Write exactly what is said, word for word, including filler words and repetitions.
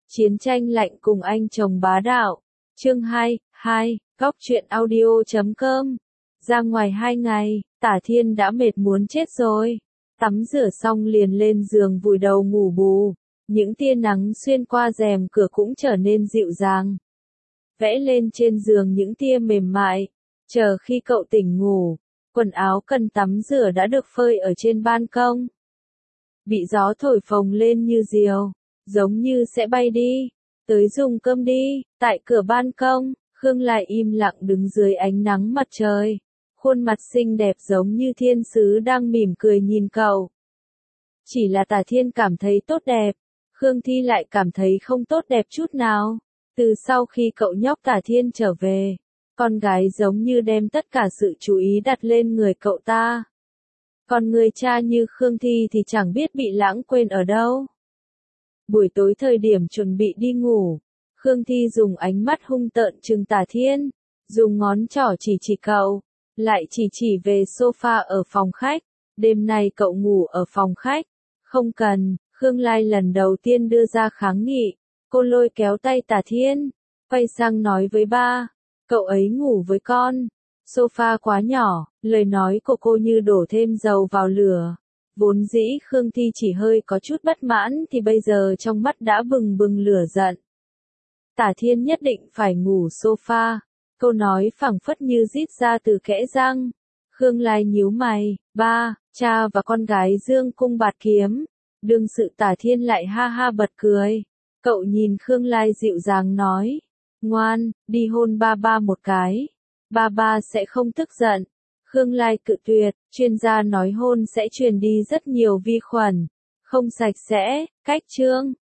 Chiến tranh lạnh cùng anh chồng bá đạo. Chương hai, hai, góc truyện audio chấm com. Ra ngoài hai ngày, Tả Thiên đã mệt muốn chết rồi. Tắm rửa xong liền lên giường vùi đầu ngủ bù. Những tia nắng xuyên qua rèm cửa cũng trở nên dịu dàng. Vẽ lên trên giường những tia mềm mại. Chờ khi cậu tỉnh ngủ, quần áo cần tắm rửa đã được phơi ở trên ban công. Bị gió thổi phồng lên như diều, giống như sẽ bay đi. Tới dùng cơm đi. Tại cửa ban công, Khương Lai im lặng đứng dưới ánh nắng mặt trời. Khuôn mặt xinh đẹp giống như thiên sứ đang mỉm cười nhìn cậu. Chỉ là Tả Thiên cảm thấy tốt đẹp, Khương Thi lại cảm thấy không tốt đẹp chút nào. Từ sau khi cậu nhóc Tả Thiên trở về, con gái giống như đem tất cả sự chú ý đặt lên người cậu ta. Còn người cha như Khương Thi thì chẳng biết bị lãng quên ở đâu. Buổi tối thời điểm chuẩn bị đi ngủ, Khương Thi dùng ánh mắt hung tợn trừng Tả Thiên, dùng ngón trỏ chỉ chỉ cậu, lại chỉ chỉ về sofa ở phòng khách. Đêm nay cậu ngủ ở phòng khách. Không cần, Khương Lai lần đầu tiên đưa ra kháng nghị. Cô lôi kéo tay Tả Thiên, quay sang nói với ba, cậu ấy ngủ với con. Sofa quá nhỏ, lời nói của cô như đổ thêm dầu vào lửa. Vốn dĩ Khương Thi chỉ hơi có chút bất mãn thì bây giờ trong mắt đã bừng bừng lửa giận. Tả Thiên nhất định phải ngủ sofa. Câu nói phảng phất như rít ra từ kẽ răng. Khương Lai nhíu mày, ba, cha và con gái dương cung bạt kiếm. Đương sự Tả Thiên lại ha ha bật cười. Cậu nhìn Khương Lai dịu dàng nói, ngoan, đi hôn ba ba một cái. Ba ba sẽ không tức giận. Khương Lai cự tuyệt, chuyên gia nói hôn sẽ truyền đi rất nhiều vi khuẩn, không sạch sẽ. Cách chương